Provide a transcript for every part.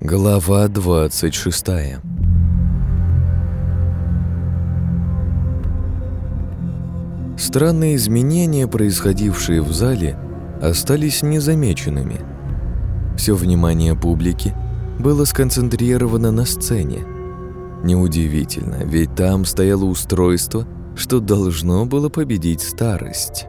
Глава 26. Странные изменения, происходившие в зале, остались незамеченными. Все внимание публики было сконцентрировано на сцене. Неудивительно, ведь там стояло устройство, что должно было победить старость.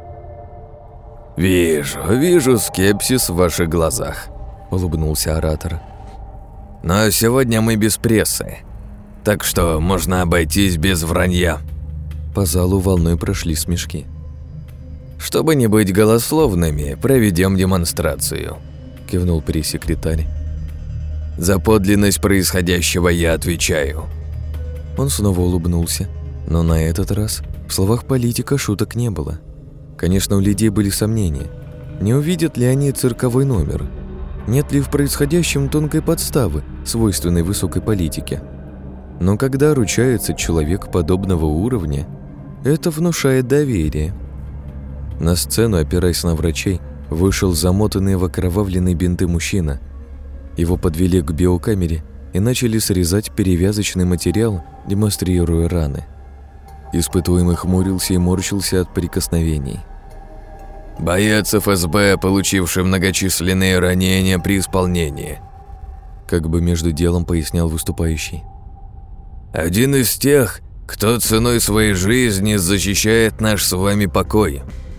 «Вижу скепсис в ваших глазах», — улыбнулся оратор. «Но сегодня мы без прессы, так что можно обойтись без вранья». По залу волной прошли смешки. «Чтобы не быть голословными, проведем демонстрацию», — кивнул пресс-секретарь. «За подлинность происходящего я отвечаю». Он снова улыбнулся, но на этот раз в словах политика шуток не было. Конечно, у людей были сомнения. Не увидят ли они цирковой номер? Нет ли в происходящем тонкой подставы, свойственной высокой политике? Но когда ручается человек подобного уровня, это внушает доверие. На сцену, опираясь на врачей, вышел замотанный в окровавленные бинты мужчина. Его подвели к биокамере и начали срезать перевязочный материал, демонстрируя раны. Испытуемый хмурился и морщился от прикосновений. «Боец ФСБ, получивший многочисленные ранения при исполнении», как бы между делом пояснял выступающий. «Один из тех, кто ценой своей жизни защищает наш с вами покой».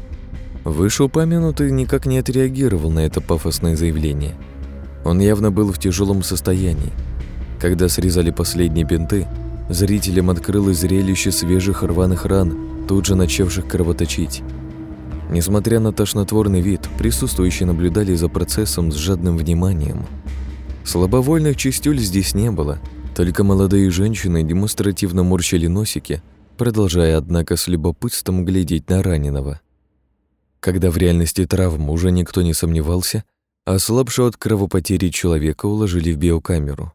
Вышеупомянутый никак не отреагировал на это пафосное заявление. Он явно был в тяжелом состоянии. Когда срезали последние бинты, зрителям открылось зрелище свежих рваных ран, тут же начавших кровоточить. Несмотря на тошнотворный вид, присутствующие наблюдали за процессом с жадным вниманием. Слабовольных чистюль здесь не было, только молодые женщины демонстративно морщили носики, продолжая, однако, с любопытством глядеть на раненого. Когда в реальности травм уже никто не сомневался, ослабшего от кровопотери человека уложили в биокамеру.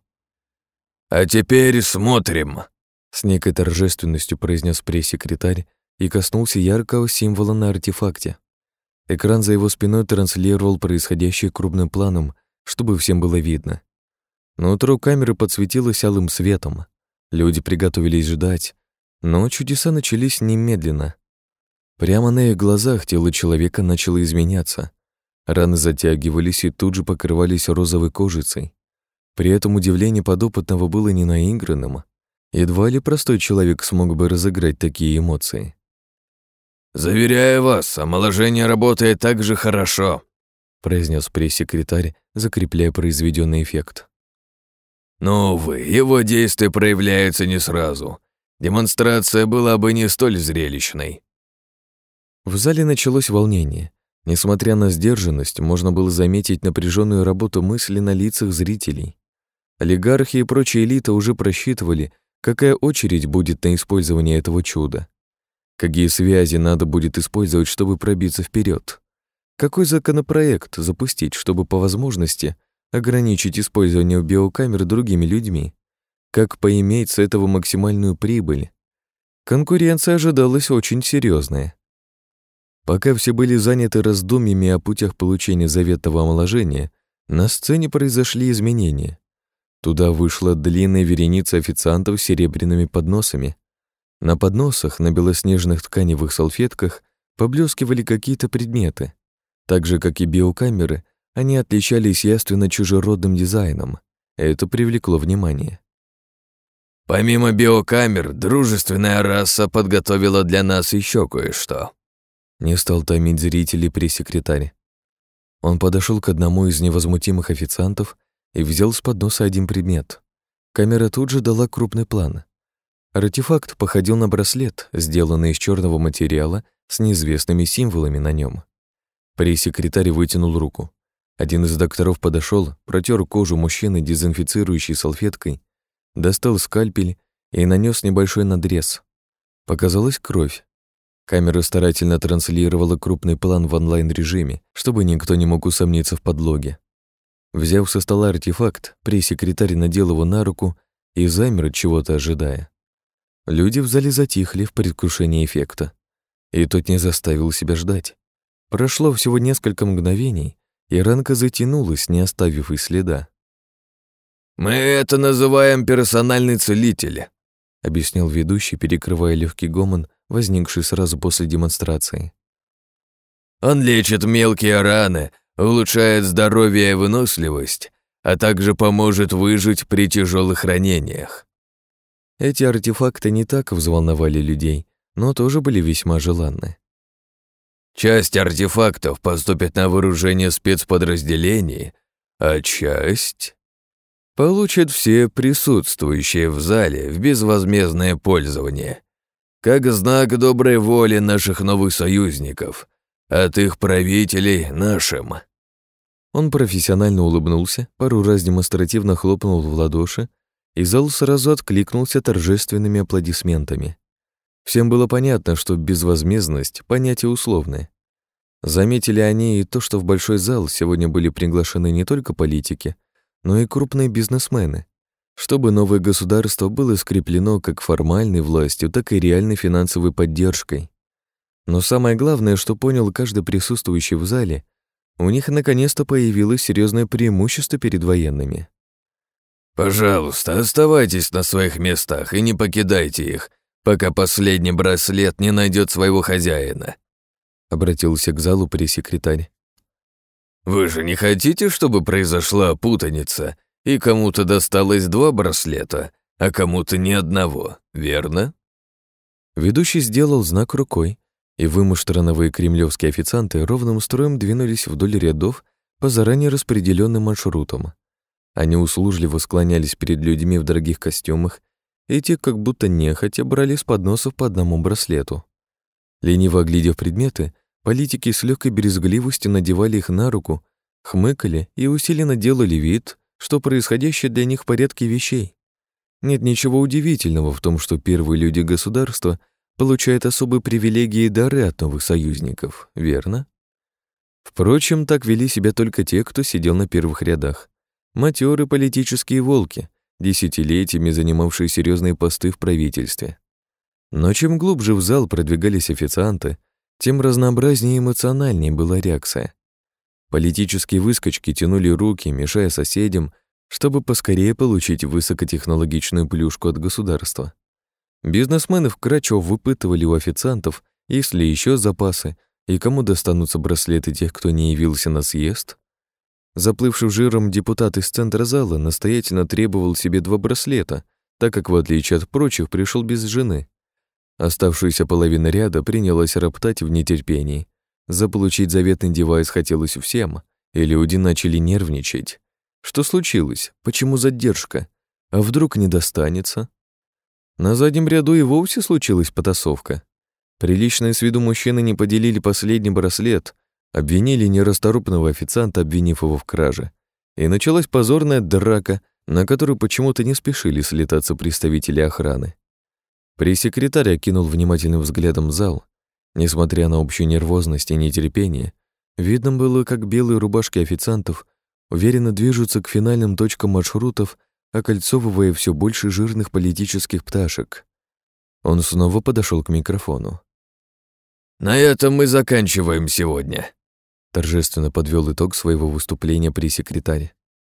«А теперь смотрим», — с некой торжественностью произнес пресс-секретарь и коснулся яркого символа на артефакте. Экран за его спиной транслировал происходящее крупным планом, чтобы всем было видно. Нутро камеры подсветилось алым светом. Люди приготовились ждать, но чудеса начались немедленно. Прямо на их глазах тело человека начало изменяться. Раны затягивались и тут же покрывались розовой кожицей. При этом удивление подопытного было не наигранным. Едва ли простой человек смог бы разыграть такие эмоции. «Заверяю вас, омоложение работает так же хорошо», произнес пресс-секретарь, закрепляя произведенный эффект. «Но, увы, его действие проявляется не сразу. Демонстрация была бы не столь зрелищной». В зале началось волнение. Несмотря на сдержанность, можно было заметить напряженную работу мысли на лицах зрителей. Олигархи и прочая элита уже просчитывали, какая очередь будет на использование этого чуда. Какие связи надо будет использовать, чтобы пробиться вперед? Какой законопроект запустить, чтобы по возможности ограничить использование биокамер другими людьми? Как поиметь с этого максимальную прибыль? Конкуренция ожидалась очень серьезная. Пока все были заняты раздумьями о путях получения заветного омоложения, на сцене произошли изменения. Туда вышла длинная вереница официантов с серебряными подносами. На подносах, на белоснежных тканевых салфетках поблескивали какие-то предметы. Так же, как и биокамеры, они отличались явственно чужеродным дизайном. Это привлекло внимание. «Помимо биокамер, дружественная раса подготовила для нас еще кое-что», не стал томить зрителей пресс-секретарь. Он подошел к одному из невозмутимых официантов и взял с подноса один предмет. Камера тут же дала крупный план. Артефакт походил на браслет, сделанный из черного материала с неизвестными символами на нем. Пресс-секретарь вытянул руку. Один из докторов подошел, протер кожу мужчины дезинфицирующей салфеткой, достал скальпель и нанес небольшой надрез. Показалась кровь. Камера старательно транслировала крупный план в онлайн-режиме, чтобы никто не мог усомниться в подлоге. Взяв со стола артефакт, пресс-секретарь надел его на руку и замер, от чего-то ожидая. Люди в зале затихли в предвкушении эффекта. И тот не заставил себя ждать. Прошло всего несколько мгновений, и ранка затянулась, не оставив и следа. «Мы это называем персональный целитель», — объяснил ведущий, перекрывая легкий гомон, возникший сразу после демонстрации. «Он лечит мелкие раны, улучшает здоровье и выносливость, а также поможет выжить при тяжелых ранениях». Эти артефакты не так взволновали людей, но тоже были весьма желанны. Часть артефактов поступит на вооружение спецподразделений, а часть получат все присутствующие в зале в безвозмездное пользование, как знак доброй воли наших новых союзников, от их правителей нашим». Он профессионально улыбнулся, пару раз демонстративно хлопнул в ладоши, и зал сразу откликнулся торжественными аплодисментами. Всем было понятно, что безвозмездность — понятие условное. Заметили они и то, что в большой зал сегодня были приглашены не только политики, но и крупные бизнесмены, чтобы новое государство было скреплено как формальной властью, так и реальной финансовой поддержкой. Но самое главное, что понял каждый присутствующий в зале, у них наконец-то появилось серьезное преимущество перед военными. «Пожалуйста, оставайтесь на своих местах и не покидайте их, пока последний браслет не найдет своего хозяина», — обратился к залу пресс-секретарь. «Вы же не хотите, чтобы произошла путаница, и кому-то досталось 2 браслета, а кому-то ни одного, верно?» Ведущий сделал знак рукой, и вымуштрованные кремлевские официанты ровным строем двинулись вдоль рядов по заранее распределенным маршрутам. Они услужливо склонялись перед людьми в дорогих костюмах, и те как будто нехотя брали с подносов по одному браслету. Лениво оглядев предметы, политики с легкой брезгливостью надевали их на руку, хмыкали и усиленно делали вид, что происходящее для них в порядке вещей. Нет ничего удивительного в том, что первые люди государства получают особые привилегии и дары от новых союзников, верно? Впрочем, так вели себя только те, кто сидел на первых рядах. Матёры политические волки, десятилетиями занимавшие серьезные посты в правительстве. Но чем глубже в зал продвигались официанты, тем разнообразнее и эмоциональнее была реакция. Политические выскочки тянули руки, мешая соседям, чтобы поскорее получить высокотехнологичную плюшку от государства. Бизнесмены вкратчиво выпытывали у официантов, есть ли еще запасы и кому достанутся браслеты тех, кто не явился на съезд. Заплывший жиром депутат из центра зала настоятельно требовал себе 2 браслета, так как, в отличие от прочих, пришел без жены. Оставшаяся половина ряда принялась роптать в нетерпении. Заполучить заветный девайс хотелось всем, и люди начали нервничать. Что случилось? Почему задержка? А вдруг не достанется? На заднем ряду и вовсе случилась потасовка. Приличные с виду мужчины не поделили последний браслет, обвинили нерасторопного официанта, обвинив его в краже. И началась позорная драка, на которую почему-то не спешили слетаться представители охраны. Пресс-секретарь окинул внимательным взглядом зал. Несмотря на общую нервозность и нетерпение, видно было, как белые рубашки официантов уверенно движутся к финальным точкам маршрутов, окольцовывая все больше жирных политических пташек. Он снова подошел к микрофону. «На этом мы заканчиваем сегодня», — торжественно подвел итог своего выступления пресс-секретарь.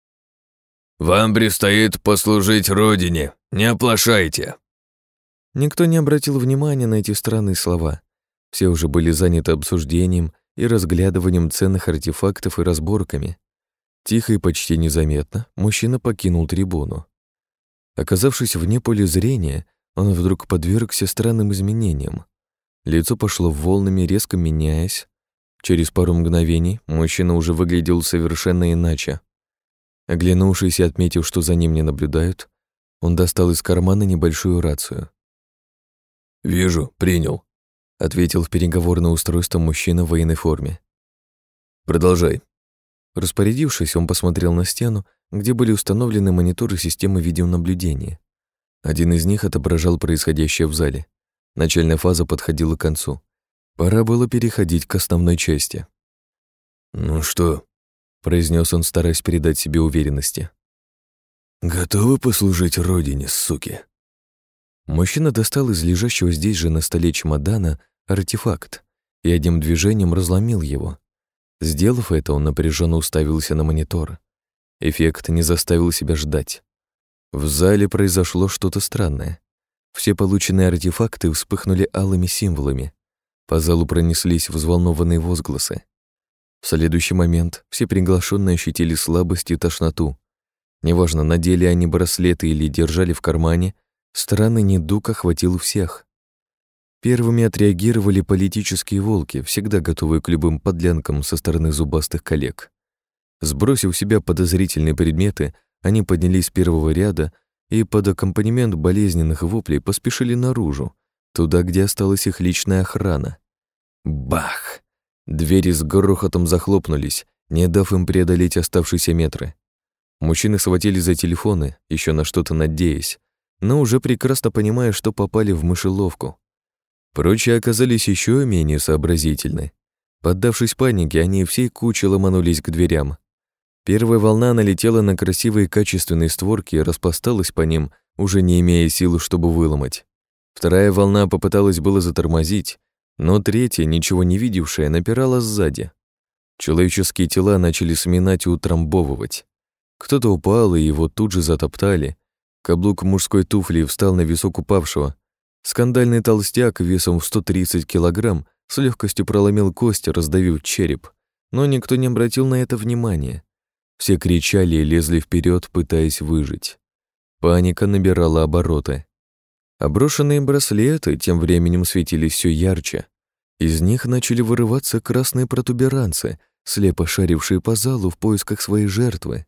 «Вам предстоит послужить Родине, не оплошайте». Никто не обратил внимания на эти странные слова. Все уже были заняты обсуждением и разглядыванием ценных артефактов и разборками. Тихо и почти незаметно мужчина покинул трибуну. Оказавшись вне поля зрения, он вдруг подвергся странным изменениям. Лицо пошло волнами, резко меняясь. Через пару мгновений мужчина уже выглядел совершенно иначе. Оглянувшись и отметив, что за ним не наблюдают, он достал из кармана небольшую рацию. «Вижу, принял», — ответил в переговорное устройство мужчина в военной форме. «Продолжай». Распорядившись, он посмотрел на стену, где были установлены мониторы системы видеонаблюдения. Один из них отображал происходящее в зале. Начальная фаза подходила к концу. Пора было переходить к основной части. «Ну что?» — произнес он, стараясь передать себе уверенности. «Готовы послужить Родине, суки?» Мужчина достал из лежащего здесь же на столе чемодана артефакт и одним движением разломил его. Сделав это, он напряженно уставился на монитор. Эффект не заставил себя ждать. В зале произошло что-то странное. Все полученные артефакты вспыхнули алыми символами. По залу пронеслись взволнованные возгласы. В следующий момент все приглашенные ощутили слабость и тошноту. Неважно, надели они браслеты или держали в кармане, странный недуг охватил всех. Первыми отреагировали политические волки, всегда готовые к любым подлянкам со стороны зубастых коллег. Сбросив с себя подозрительные предметы, они поднялись с первого ряда и под аккомпанемент болезненных воплей поспешили наружу, туда, где осталась их личная охрана. Бах! Двери с грохотом захлопнулись, не дав им преодолеть оставшиеся метры. Мужчины схватились за телефоны, еще на что-то надеясь, но уже прекрасно понимая, что попали в мышеловку. Прочие оказались еще менее сообразительны. Поддавшись панике, они всей кучей ломанулись к дверям. Первая волна налетела на красивые качественные створки и распласталась по ним, уже не имея сил, чтобы выломать. Вторая волна попыталась было затормозить, но третья, ничего не видевшая, напирала сзади. Человеческие тела начали сминать и утрамбовывать. Кто-то упал, и его тут же затоптали. Каблук мужской туфли встал на висок упавшего. Скандальный толстяк весом в 130 килограмм с легкостью проломил кость, раздавив череп. Но никто не обратил на это внимания. Все кричали и лезли вперед, пытаясь выжить. Паника набирала обороты. Оброшенные браслеты тем временем светились все ярче. Из них начали вырываться красные протуберанцы, слепо шарившие по залу в поисках своей жертвы.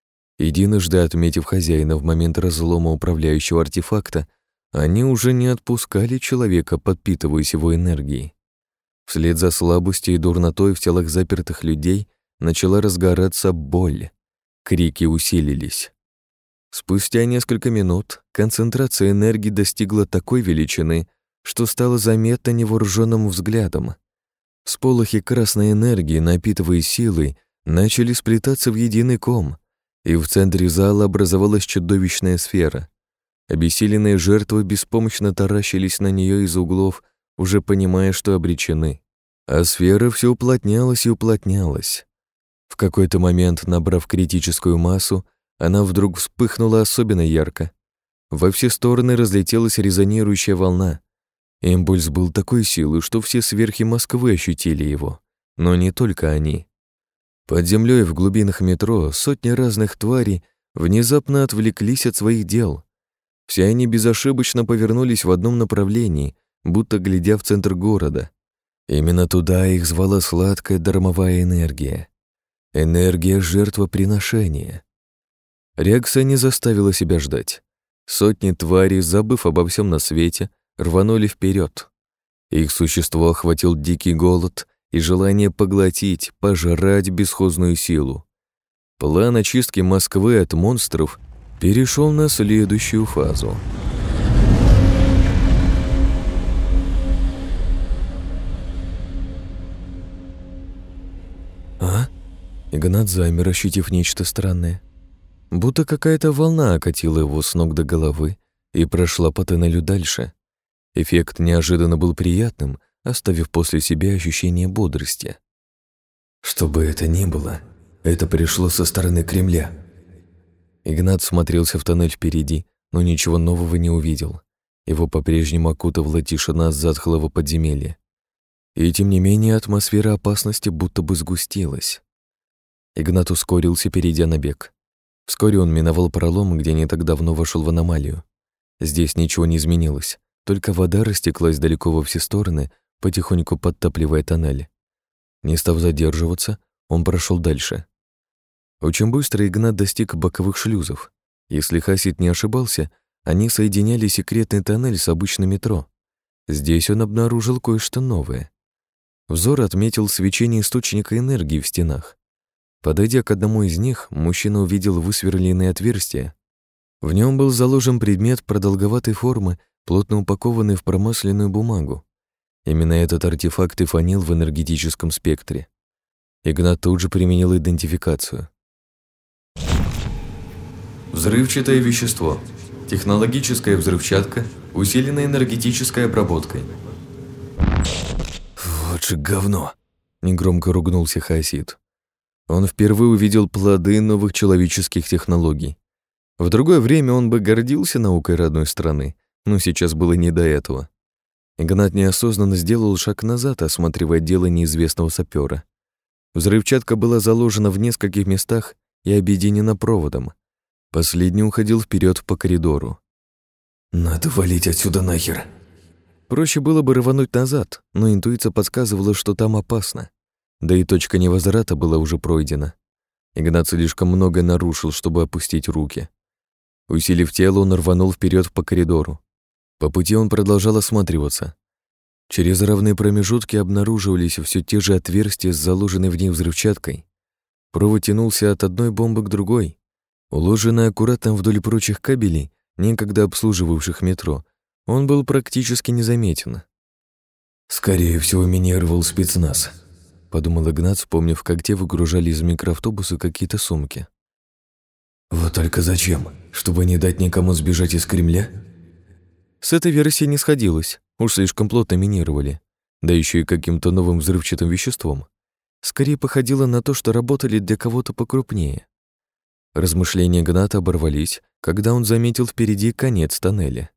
Единожды отметив хозяина в момент разлома управляющего артефакта, они уже не отпускали человека, подпитываясь его энергией. Вслед за слабостью и дурнотой в телах запертых людей начала разгораться боль. Крики усилились. Спустя несколько минут концентрация энергии достигла такой величины, что стало заметно невооруженным взглядом. Всполохи красной энергии, напитываясь силой, начали сплетаться в единый ком, и в центре зала образовалась чудовищная сфера. Обессиленные жертвы беспомощно таращились на нее из углов, уже понимая, что обречены. А сфера все уплотнялась и уплотнялась. В какой-то момент, набрав критическую массу, она вдруг вспыхнула особенно ярко. Во все стороны разлетелась резонирующая волна. Импульс был такой силы, что все сверхи Москвы ощутили его. Но не только они. Под землей в глубинах метро сотни разных тварей внезапно отвлеклись от своих дел. Все они безошибочно повернулись в одном направлении, будто глядя в центр города. Именно туда их звала сладкая дармовая энергия. Энергия жертвоприношения. Реакция не заставила себя ждать. Сотни тварей, забыв обо всем на свете, рванули вперед. Их существо охватил дикий голод и желание поглотить, пожрать бесхозную силу. План очистки Москвы от монстров перешел на следующую фазу. Игнат замер, ощутив нечто странное. Будто какая-то волна окатила его с ног до головы и прошла по тоннелю дальше. Эффект неожиданно был приятным, оставив после себя ощущение бодрости. Что бы это ни было, это пришло со стороны Кремля. Игнат смотрелся в тоннель впереди, но ничего нового не увидел. Его по-прежнему окутывала тишина затхлого подземелья. И тем не менее атмосфера опасности будто бы сгустилась. Игнат ускорился, перейдя на бег. Вскоре он миновал пролом, где не так давно вошел в аномалию. Здесь ничего не изменилось, только вода растеклась далеко во все стороны, потихоньку подтапливая тоннель. Не став задерживаться, он прошел дальше. Очень быстро Игнат достиг боковых шлюзов. Если Хасид не ошибался, они соединяли секретный тоннель с обычным метро. Здесь он обнаружил кое-что новое. Взор отметил свечение источника энергии в стенах. Подойдя к одному из них, мужчина увидел высверленное отверстие. В нем был заложен предмет продолговатой формы, плотно упакованный в промасленную бумагу. Именно этот артефакт и фонил в энергетическом спектре. Игнат тут же применил идентификацию. Взрывчатое вещество. Технологическая взрывчатка, усиленная энергетической обработкой. «Вот же говно!» — негромко ругнулся Хасид. Он впервые увидел плоды новых человеческих технологий. В другое время он бы гордился наукой родной страны, но сейчас было не до этого. Игнат неосознанно сделал шаг назад, осматривая дело неизвестного сапёра. Взрывчатка была заложена в нескольких местах и объединена проводом. Последний уходил вперед по коридору. «Надо валить отсюда нахер!» Проще было бы рвануть назад, но интуиция подсказывала, что там опасно. Да и точка невозврата была уже пройдена. Игнат слишком многое нарушил, чтобы опустить руки. Усилив тело, он рванул вперед по коридору. По пути он продолжал осматриваться. Через равные промежутки обнаруживались все те же отверстия с заложенной в них взрывчаткой. Провод тянулся от одной бомбы к другой. Уложенный аккуратно вдоль прочих кабелей, некогда обслуживавших метро, он был практически незаметен. «Скорее всего, минировал спецназ», — подумал Игнат, вспомнив, как те выгружали из микроавтобуса какие-то сумки. «Вот только зачем? Чтобы не дать никому сбежать из Кремля?» С этой версией не сходилось, уж слишком плотно минировали, да еще и каким-то новым взрывчатым веществом. Скорее походило на то, что работали для кого-то покрупнее. Размышления Игната оборвались, когда он заметил впереди конец тоннеля.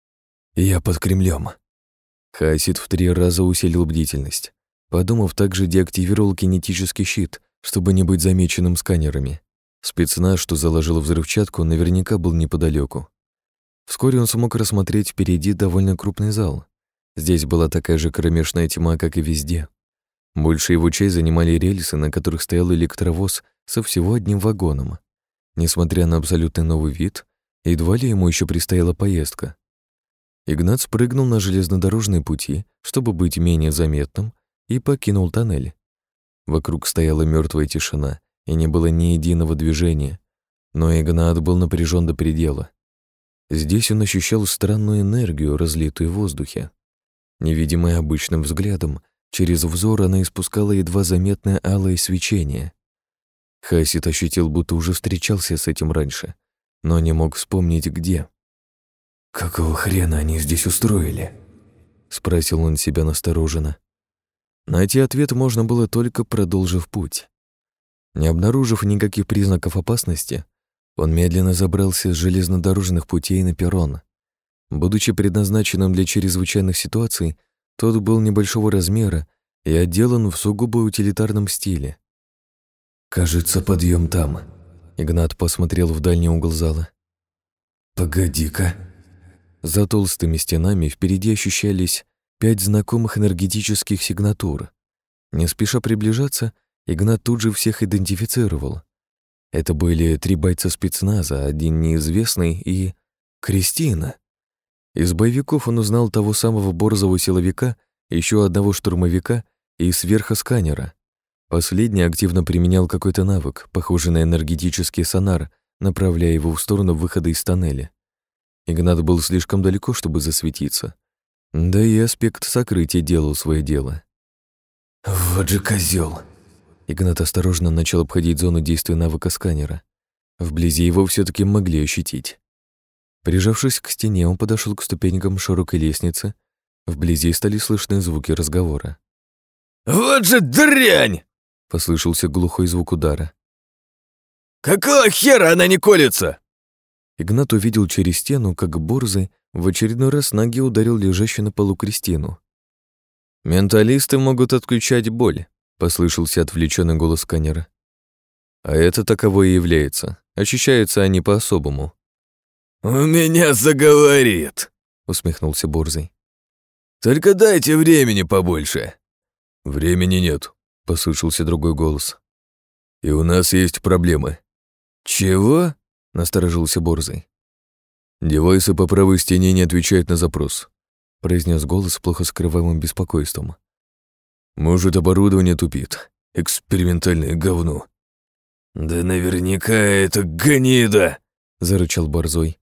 «Я под Кремлем. Хаосид в 3 раза усилил бдительность. Подумав, также деактивировал кинетический щит, чтобы не быть замеченным сканерами. Спецназ, что заложил взрывчатку, наверняка был неподалеку. Вскоре он смог рассмотреть впереди довольно крупный зал. Здесь была такая же кромешная тьма, как и везде. Большую его часть занимали рельсы, на которых стоял электровоз со всего одним вагоном. Несмотря на абсолютно новый вид, едва ли ему еще предстояла поездка. Игнат спрыгнул на железнодорожные пути, чтобы быть менее заметным, и покинул тоннель. Вокруг стояла мертвая тишина, и не было ни единого движения, но Игнат был напряжен до предела. Здесь он ощущал странную энергию, разлитую в воздухе. Невидимая обычным взглядом, через взор она испускала едва заметное алое свечение. Хаосид ощутил, будто уже встречался с этим раньше, но не мог вспомнить, где. «Какого хрена они здесь устроили?» — спросил он себя настороженно. Найти ответ можно было, только продолжив путь. Не обнаружив никаких признаков опасности, он медленно забрался с железнодорожных путей на перрон. Будучи предназначенным для чрезвычайных ситуаций, тот был небольшого размера и отделан в сугубо утилитарном стиле. «Кажется, подъем там». Игнат посмотрел в дальний угол зала. «Погоди-ка». За толстыми стенами впереди ощущались 5 знакомых энергетических сигнатур. Не спеша приближаться, Игнат тут же всех идентифицировал. Это были 3 бойца спецназа, один неизвестный и... Кристина. Из боевиков он узнал того самого борзого силовика, еще одного штурмовика и сверхосканера. Последний активно применял какой-то навык, похожий на энергетический сонар, направляя его в сторону выхода из тоннеля. Игнат был слишком далеко, чтобы засветиться. Да и аспект сокрытия делал свое дело. «Вот же козёл!» Игнат осторожно начал обходить зону действия навыка сканера. Вблизи его все-таки могли ощутить. Прижавшись к стене, он подошел к ступенькам широкой лестницы. Вблизи стали слышны звуки разговора. «Вот же дрянь!» — послышался глухой звук удара. «Какого хера она не колется?» Игнат увидел через стену, как борзый в очередной раз ноги ударил лежащую на полу Кристину. «Менталисты могут отключать боль», — послышался отвлеченный голос сканера. «А это таково и является. Ощущаются они по-особому». «У меня заговорит», — усмехнулся борзый. «Только дайте времени побольше». «Времени нет», — послышался другой голос. «И у нас есть проблемы». «Чего?» — насторожился борзый. «Девайсы по правой стене не отвечают на запрос», — произнес голос с плохо скрываемым беспокойством. «Может, оборудование тупит. Экспериментальное говно». «Да наверняка это гнида!» — зарычал борзой.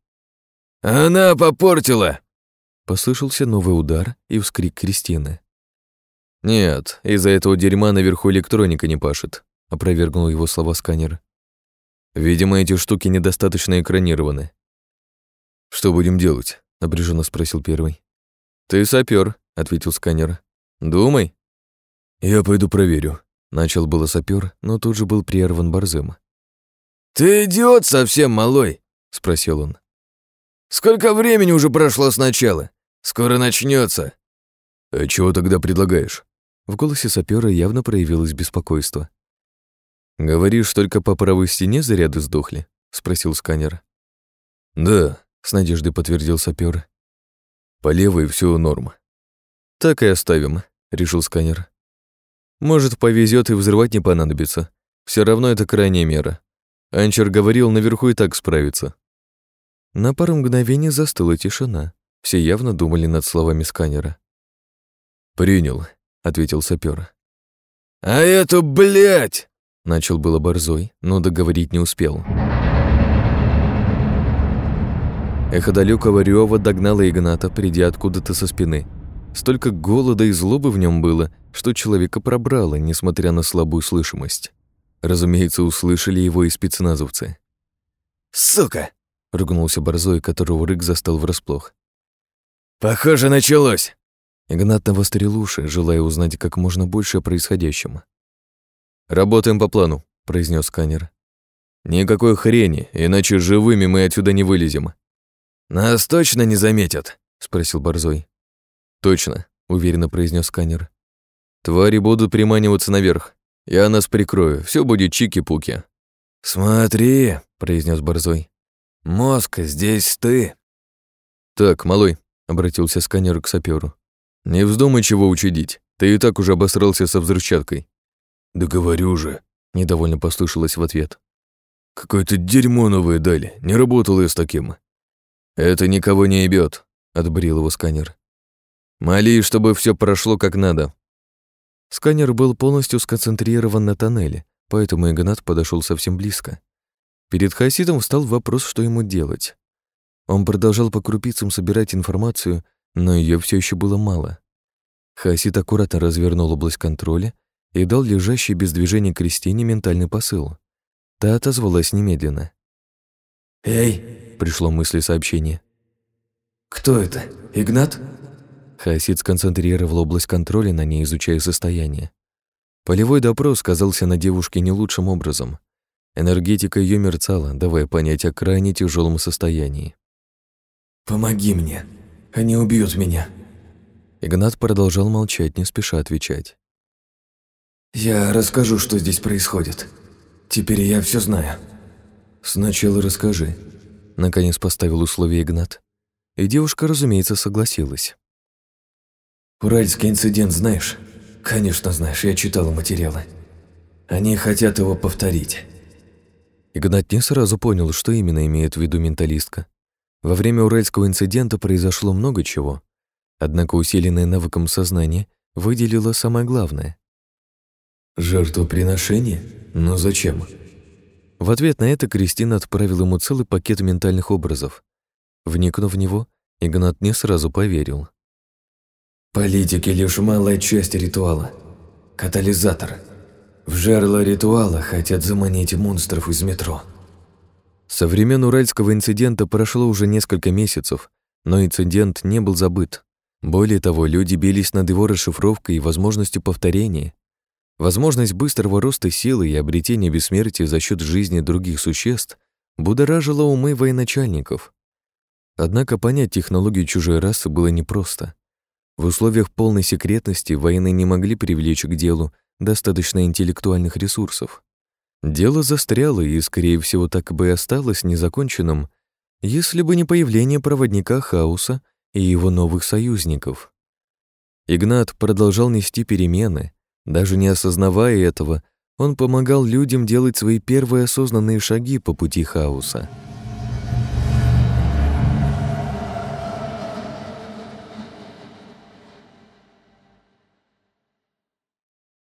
«Она попортила!» Послышался новый удар и вскрик Кристины. «Нет, из-за этого дерьма наверху электроника не пашет», — опровергнул его слова сканер. «Видимо, эти штуки недостаточно экранированы». «Что будем делать?» — напряженно спросил первый. «Ты сапёр», — ответил сканер. «Думай». «Я пойду проверю», — начал было сапёр, но тут же был прерван борзым. «Ты идиот совсем, малой! спросил он. «Сколько времени уже прошло с начала? Скоро начнется. «А чего тогда предлагаешь?» В голосе сапёра явно проявилось беспокойство. «Говоришь, только по правой стене заряды сдохли?» — спросил сканер. «Да», — с надеждой подтвердил сапёр. «По левой всё норм». «Так и оставим», — решил сканер. «Может, повезет и взрывать не понадобится. Все равно это крайняя мера. Анчер говорил, наверху и так справится». На пару мгновений застыла тишина. Все явно думали над словами сканера. «Принял», — ответил сапёр. «А эту, блядь!» — начал было Борзой, но договорить не успел. Эхо далёкого рёва догнало Игната, придя откуда-то со спины. Столько голода и злобы в нём было, что человека пробрало, несмотря на слабую слышимость. Разумеется, услышали его и спецназовцы. «Сука!» — ругнулся Борзой, которого рык застал врасплох. «Похоже, началось!» Игнат навострил уши, желая узнать как можно больше о происходящем. «Работаем по плану», — произнес сканер. «Никакой хрени, иначе живыми мы отсюда не вылезем». «Нас точно не заметят?» — спросил Борзой. «Точно», — уверенно произнес сканер. «Твари будут приманиваться наверх. Я нас прикрою, все будет чики-пуки». «Смотри», — произнес Борзой. «Мозг, здесь ты». «Так, малой», — обратился сканер к сапёру. «Не вздумай чего учудить. Ты и так уже обосрался со взрывчаткой». «Да говорю же», — недовольно послышалось в ответ. «Какое-то дерьмо новое дали. Не работал я с таким». «Это никого не ебёт», — отбрил его сканер. «Моли, чтобы все прошло как надо». Сканер был полностью сконцентрирован на тоннеле, поэтому Игнат подошел совсем близко. Перед Хаоситом встал вопрос, что ему делать. Он продолжал по крупицам собирать информацию, но ее все еще было мало. Хаосит аккуратно развернул область контроля и дал лежащей без движения Кристине ментальный посыл. Та отозвалась немедленно. «Эй!» — пришло мысли сообщение. «Кто это? Игнат?» Хаосит сконцентрировал область контроля на ней, изучая состояние. Полевой допрос казался на девушке не лучшим образом. Энергетика ее мерцала, давая понять о крайне тяжелом состоянии. «Помоги мне. Они убьют меня». Игнат продолжал молчать, не спеша отвечать. «Я расскажу, что здесь происходит. Теперь я все знаю». «Сначала расскажи», — наконец поставил условие Игнат. И девушка, разумеется, согласилась. «Уральский инцидент знаешь?» «Конечно знаешь, я читала материалы. Они хотят его повторить». Игнат не сразу понял, что именно имеет в виду менталистка. Во время уральского инцидента произошло много чего, однако усиленное навыком сознание выделило самое главное. «Жертвоприношение? Но зачем?» В ответ на это Кристина отправила ему целый пакет ментальных образов. Вникнув в него, Игнат не сразу поверил. «Политики — лишь малая часть ритуала. Катализатор. В жерло ритуала хотят заманить монстров из метро». Со времен уральского инцидента прошло уже несколько месяцев, но инцидент не был забыт. Более того, люди бились над его расшифровкой и возможностью повторения. Возможность быстрого роста силы и обретения бессмертия за счет жизни других существ будоражила умы военачальников. Однако понять технологию чужой расы было непросто. В условиях полной секретности военные не могли привлечь к делу достаточно интеллектуальных ресурсов. Дело застряло и, скорее всего, так бы и осталось незаконченным, если бы не появление проводника хаоса и его новых союзников. Игнат продолжал нести перемены. Даже не осознавая этого, он помогал людям делать свои первые осознанные шаги по пути хаоса.